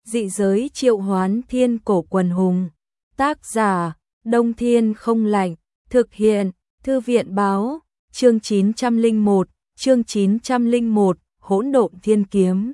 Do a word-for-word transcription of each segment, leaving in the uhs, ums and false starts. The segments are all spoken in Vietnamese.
Dị giới triệu hoán thiên cổ quần hùng. Tác giả, Đông Thiên Không Lạnh. Thực hiện, Thư viện báo, chương chín trăm lẻ một, chương chín trăm lẻ một, Hỗn Độn Thiên Kiếm.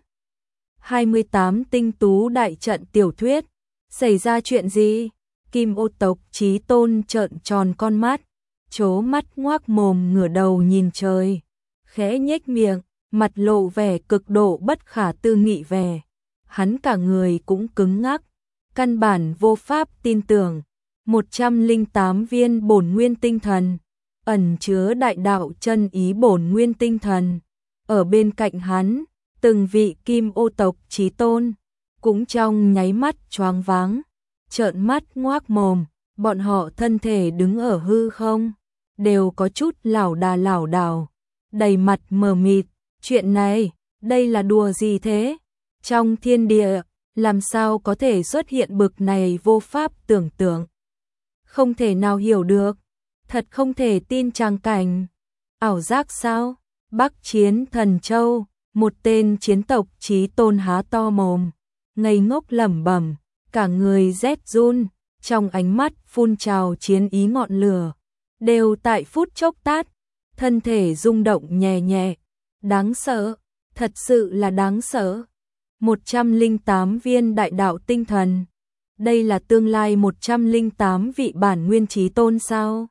hai mươi tám tinh tú đại trận tiểu thuyết. Xảy ra chuyện gì? Kim Ô tộc Chí Tôn trợn tròn con mắt, trố mắt ngoác mồm ngửa đầu nhìn trời, khẽ nhếch miệng, mặt lộ vẻ cực độ bất khả tư nghị vẻ. Hắn cả người cũng cứng ngắc, căn bản vô pháp tin tưởng. một trăm lẻ tám viên bổn nguyên tinh thần, ẩn chứa đại đạo chân ý bổn nguyên tinh thần. Ở bên cạnh hắn, từng vị Kim Ô tộc Chí Tôn cũng trong nháy mắt choáng váng, trợn mắt ngoác mồm, bọn họ thân thể đứng ở hư không, đều có chút lảo đà lảo đảo, đầy mặt mờ mịt. Chuyện này, đây là đùa gì thế? Trong thiên địa, làm sao có thể xuất hiện bực này vô pháp tưởng tượng? Không thể nào hiểu được, thật không thể tin tràng cảnh. Ảo giác sao? Bắc Chiến Thần Châu, một tên chiến tộc Chí Tôn há to mồm, ngây ngốc lẩm bẩm, cả người rét run, trong ánh mắt phun trào chiến ý ngọn lửa, đều tại phút chốc tát, thân thể rung động nhẹ nhẹ, đáng sợ, thật sự là đáng sợ. một trăm lẻ tám viên đại đạo tinh thần, đây là tương lai một trăm lẻ tám vị bản nguyên Chí Tôn sao?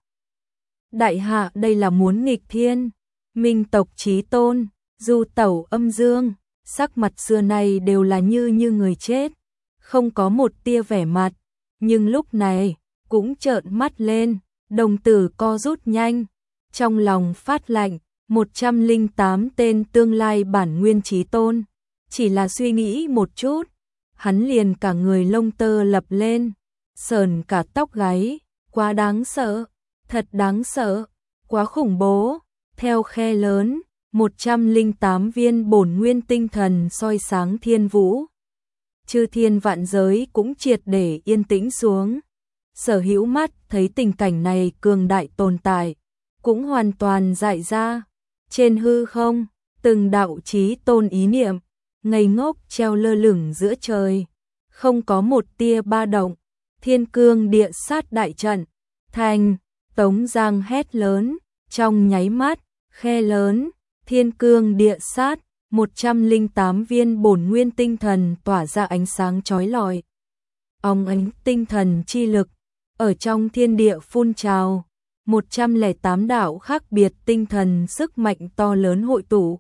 Đại hạ đây là muốn nghịch thiên. Minh tộc Chí Tôn, Du Tẩu Âm Dương, sắc mặt xưa nay đều là như như người chết, không có một tia vẻ mặt, nhưng lúc này cũng trợn mắt lên, đồng tử co rút nhanh, trong lòng phát lạnh. một trăm lẻ tám tên tương lai bản nguyên Chí Tôn, chỉ là suy nghĩ một chút, hắn liền cả người lông tơ lập lên, sờn cả tóc gáy, quá đáng sợ, thật đáng sợ, quá khủng bố. Theo khe lớn, một trăm lẻ tám viên bổn nguyên tinh thần soi sáng thiên vũ. Chư thiên vạn giới cũng triệt để yên tĩnh xuống. Sở hữu mắt thấy tình cảnh này cường đại tồn tại, cũng hoàn toàn dại ra. Trên hư không, từng đạo Chí Tôn ý niệm, ngây ngốc treo lơ lửng giữa trời, không có một tia ba động. Thiên cương địa sát đại trận, thành, Tống Giang hét lớn, trong nháy mắt, khe lớn, thiên cương địa sát, một trăm lẻ tám viên bổn nguyên tinh thần tỏa ra ánh sáng chói lọi. Óng ánh tinh thần chi lực, ở trong thiên địa phun trào, một trăm lẻ tám đạo khác biệt tinh thần sức mạnh to lớn hội tụ.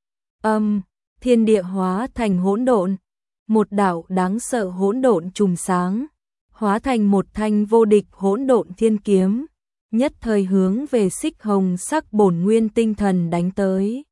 Âm, thiên địa hóa thành hỗn độn, một đạo đáng sợ hỗn độn trùm sáng, hóa thành một thanh vô địch hỗn độn thiên kiếm, nhất thời hướng về xích hồng sắc bổn nguyên tinh thần đánh tới.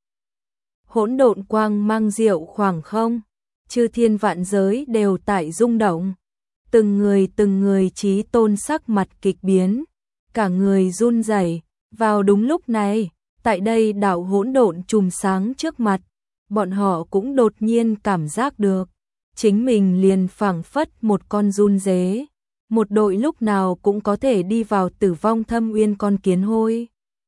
Hỗn độn quang mang diệu khoảng không, chư thiên vạn giới đều tại rung động, từng người từng người Chí Tôn sắc mặt kịch biến, cả người run rẩy. Vào đúng lúc này, tại đây đạo hỗn độn trùm sáng trước mặt, bọn họ cũng đột nhiên cảm giác được, chính mình liền phảng phất một con giun dế, một đội lúc nào cũng có thể đi vào tử vong thâm uyên con kiến hôi.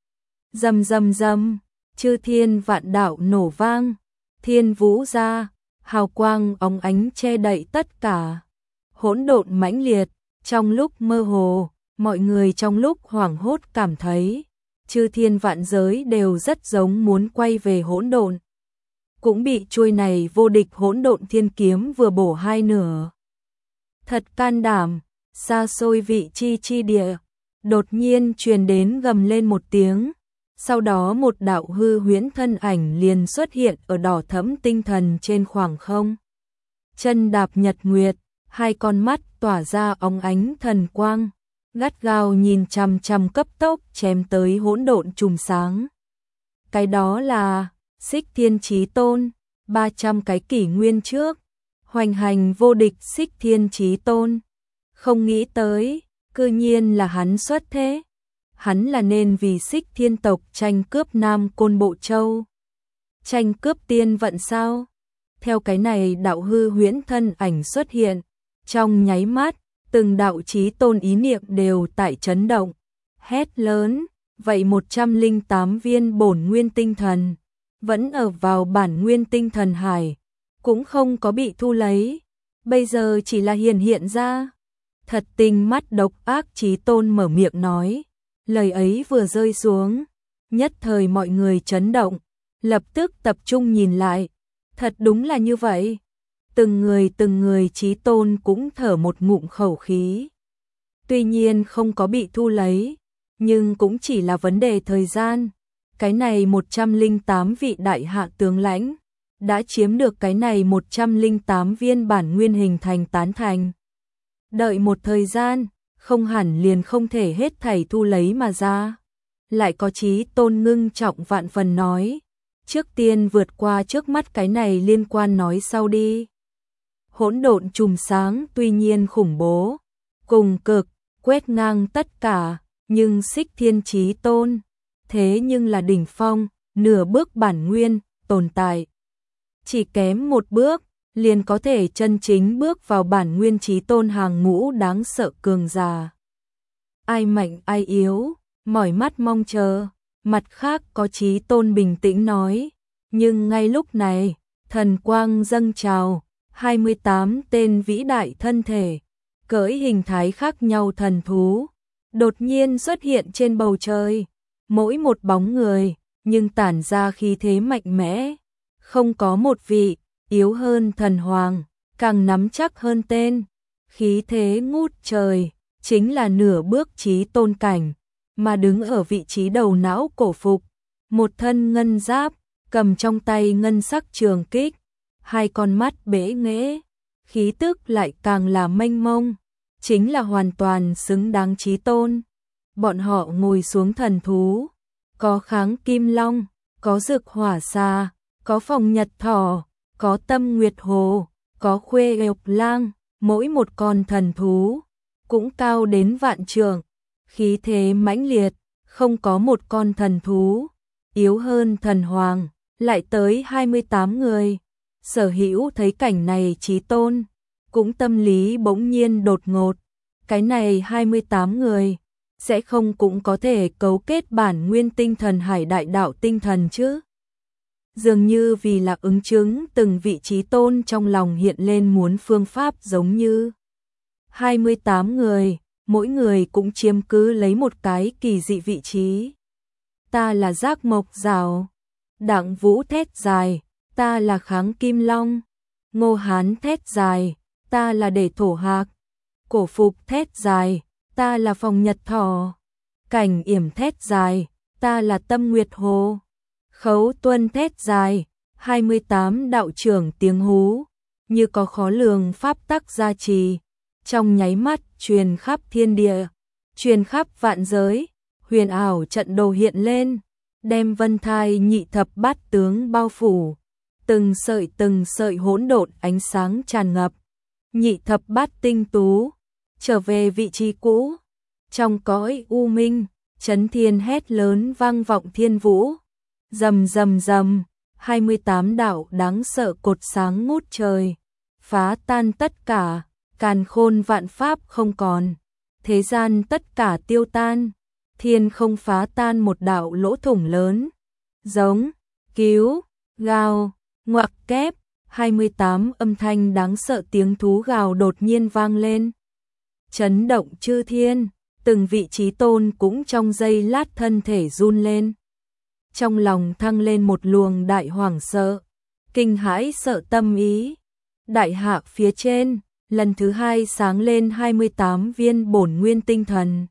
Rầm rầm rầm, chư thiên vạn đạo nổ vang, thiên vũ ra, hào quang óng ánh che đậy tất cả. Hỗn độn mãnh liệt, trong lúc mơ hồ, mọi người trong lúc hoảng hốt cảm thấy, chư thiên vạn giới đều rất giống muốn quay về hỗn độn. Cũng bị chuôi này vô địch hỗn độn thiên kiếm vừa bổ hai nửa. Thật can đảm. Xa xôi vị chi chi địa, đột nhiên truyền đến gầm lên một tiếng, sau đó một đạo hư huyễn thân ảnh liền xuất hiện ở đỏ thẫm tinh thần trên khoảng không. Chân đạp nhật nguyệt, hai con mắt tỏa ra óng ánh thần quang, gắt gao nhìn chằm chằm cấp tốc chém tới hỗn độn trùm sáng. Cái đó là Xích Thiên Chí Tôn, ba trăm cái kỷ nguyên trước, hoành hành vô địch Xích Thiên Chí Tôn. Không nghĩ tới, cư nhiên là hắn xuất thế. Hắn là nên vì Xích Thiên tộc tranh cướp Nam Côn Bộ Châu, tranh cướp tiên vận sao? Theo cái này đạo hư huyễn thân ảnh xuất hiện, trong nháy mắt, từng đạo Chí Tôn ý niệm đều tại chấn động, hét lớn, vậy một trăm lẻ tám viên bổn nguyên tinh thần, vẫn ở vào bản nguyên tinh thần hải, cũng không có bị thu lấy. bây giờ chỉ là hiện hiện ra. Thật tinh mắt độc ác Chí Tôn mở miệng nói, lời ấy vừa rơi xuống, nhất thời mọi người chấn động, lập tức tập trung nhìn lại, thật đúng là như vậy. Từng người từng người Chí Tôn cũng thở một ngụm khẩu khí. Tuy nhiên không có bị thu lấy, nhưng cũng chỉ là vấn đề thời gian. Cái này một trăm linh tám vị đại hạ tướng lãnh đã chiếm được cái này một trăm linh tám viên bản nguyên hình thành tán thành. Đợi một thời gian, không hẳn liền không thể hết thảy thu lấy mà ra. Lại có Chí Tôn ngưng trọng vạn phần nói, trước tiên vượt qua trước mắt cái này liên quan nói sau đi. Hỗn độn chùm sáng tuy nhiên khủng bố, cùng cực, quét ngang tất cả, nhưng Xích Thiên Chí Tôn, thế nhưng là đỉnh phong, nửa bước bản nguyên, tồn tại. Chỉ kém một bước, liền có thể chân chính bước vào bản nguyên Chí Tôn hàng ngũ đáng sợ cường giả. Ai mạnh ai yếu, mỏi mắt mong chờ, mặt khác có Chí Tôn bình tĩnh nói, nhưng ngay lúc này, thần quang dâng trào, hai mươi tám tên vĩ đại thân thể, cưỡi hình thái khác nhau thần thú, đột nhiên xuất hiện trên bầu trời, mỗi một bóng người, nhưng tản ra khí thế mạnh mẽ, không có một vị yếu hơn thần hoàng, càng nắm chắc hơn tên, khí thế ngút trời, chính là nửa bước Chí Tôn cảnh, mà đứng ở vị trí đầu não cổ phục, một thân ngân giáp, cầm trong tay ngân sắc trường kích, hai con mắt bế nghễ, khí tức lại càng là mênh mông, chính là hoàn toàn xứng đáng Chí Tôn. Bọn họ ngồi xuống thần thú, có kháng kim long, có dực hỏa xà, có phòng nhật thỏ, có tâm nguyệt hồ, có khuê ộc lang, mỗi một con thần thú cũng cao đến vạn trượng, khí thế mãnh liệt, không có một con thần thú yếu hơn thần hoàng, lại tới hai mươi tám người. Sở Hữu thấy cảnh này Chí Tôn cũng tâm lý bỗng nhiên đột ngột, cái này hai mươi tám người sẽ không cũng có thể cấu kết bản nguyên tinh thần hải đại đạo tinh thần chứ? Dường như vì là ứng chứng từng vị Chí Tôn trong lòng hiện lên muốn phương pháp giống như hai mươi tám người, mỗi người cũng chiếm cứ lấy một cái kỳ dị vị trí. Ta là Giác Mộc Rào, Đặng Vũ thét dài, ta là Kháng Kim Long, Ngô Hán thét dài, ta là Để Thổ Hạc, Cổ Phục thét dài, ta là Phòng Nhật Thỏ, Cảnh Yểm thét dài, ta là Tâm Nguyệt Hồ, Khấu Tuân thét dài, hai mươi tám đạo trưởng tiếng hú, như có khó lường pháp tắc gia trì, trong nháy mắt truyền khắp thiên địa, truyền khắp vạn giới, huyền ảo trận đồ hiện lên, đem Vân Thai nhị thập bát tướng bao phủ, từng sợi từng sợi hỗn độn ánh sáng tràn ngập, nhị thập bát tinh tú trở về vị trí cũ, trong cõi u minh, chấn thiên hét lớn vang vọng thiên vũ, rầm rầm rầm, hai mươi tám đạo đáng sợ cột sáng ngút trời, phá tan tất cả, càn khôn vạn pháp không còn, thế gian tất cả tiêu tan, thiên không phá tan một đạo lỗ thủng lớn, giống, cứu, gào, ngoặc kép, hai mươi tám âm thanh đáng sợ tiếng thú gào đột nhiên vang lên, chấn động chư thiên, từng vị Chí Tôn cũng trong giây lát thân thể run lên. Trong lòng thăng lên một luồng đại hoảng sợ, kinh hãi sợ tâm ý. Đại hạ phía trên, lần thứ hai sáng lên hai mươi tám viên bổn nguyên tinh thần.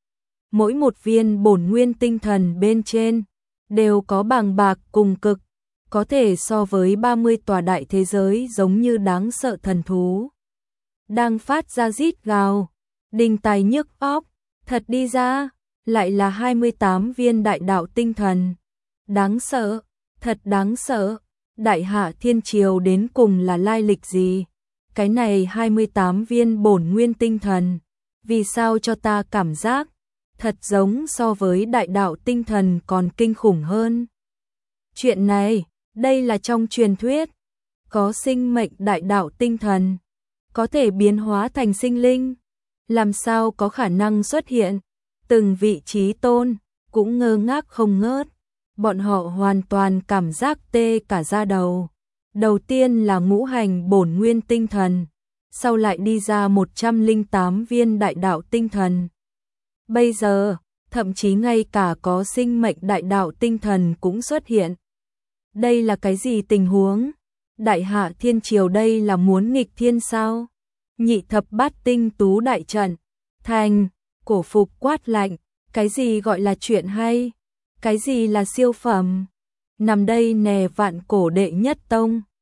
Mỗi một viên bổn nguyên tinh thần bên trên đều có bàng bạc cùng cực, có thể so với ba mươi tòa đại thế giới giống như đáng sợ thần thú. Đang phát ra rít gào, đình tài nhức óc, thật đi ra, lại là hai mươi tám viên đại đạo tinh thần. Đáng sợ, thật đáng sợ, đại hạ thiên triều đến cùng là lai lịch gì? Cái này hai mươi tám viên bổn nguyên tinh thần, vì sao cho ta cảm giác thật giống so với đại đạo tinh thần còn kinh khủng hơn? Chuyện này, đây là trong truyền thuyết, có sinh mệnh đại đạo tinh thần, có thể biến hóa thành sinh linh, làm sao có khả năng xuất hiện? Từng vị Chí Tôn cũng ngơ ngác không ngớt, bọn họ hoàn toàn cảm giác tê cả da đầu. Đầu tiên là ngũ hành bổn nguyên tinh thần, sau lại đi ra một trăm linh tám viên đại đạo tinh thần. Bây giờ, thậm chí ngay cả có sinh mệnh đại đạo tinh thần cũng xuất hiện. Đây là cái gì tình huống? Đại hạ thiên triều đây là muốn nghịch thiên sao? Nhị thập bát tinh tú đại trận, thành, cổ phục quát lạnh, cái gì gọi là chuyện hay? Cái gì là siêu phẩm? Nằm đây nè vạn cổ đệ nhất tông.